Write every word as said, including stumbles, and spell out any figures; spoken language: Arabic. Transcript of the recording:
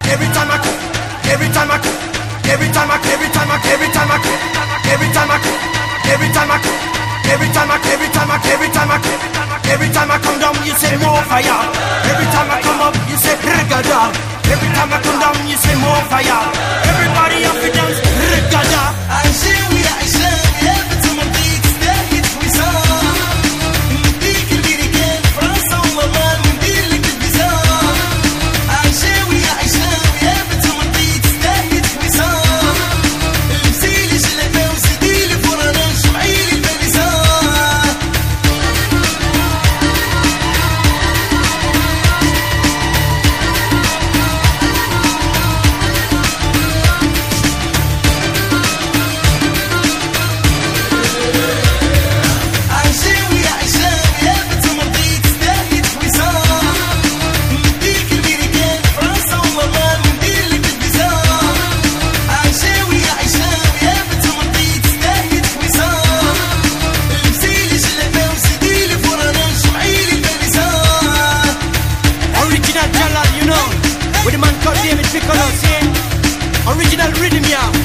every time I cook, every time I cook, every time I, every time I, every time I cook, every time I cook, every time I cook, every time I, every time I, every time I cook, every time I come down, you say more fire. Every time I come up, you say rigada. Every time I come down, you say more fire. Everybody up and dance, rigada. عشاوي عشاوي لابت ومضيق تستاهل وصال نديك البريكان فرنسا وماما ندير لك البيزار عشاوي عشاوي لابت ومضيق تستاهل وصال لبسيلي جلابة وزيديلي فرانا شمعيلي الباليزار عشاوي عشاوي لابت ومضيق تستاهل وصال نديك البريكان فرنسا وماما ندير لك البيزار عشاوي عشاوي لابت ومضيق تستاهل وصال لبسيلي جلابة وزيديلي فرانا شمعيلي الباليزار Original Jalal, you know, with the man called David Piccolo, see? Original rhythm, yeah.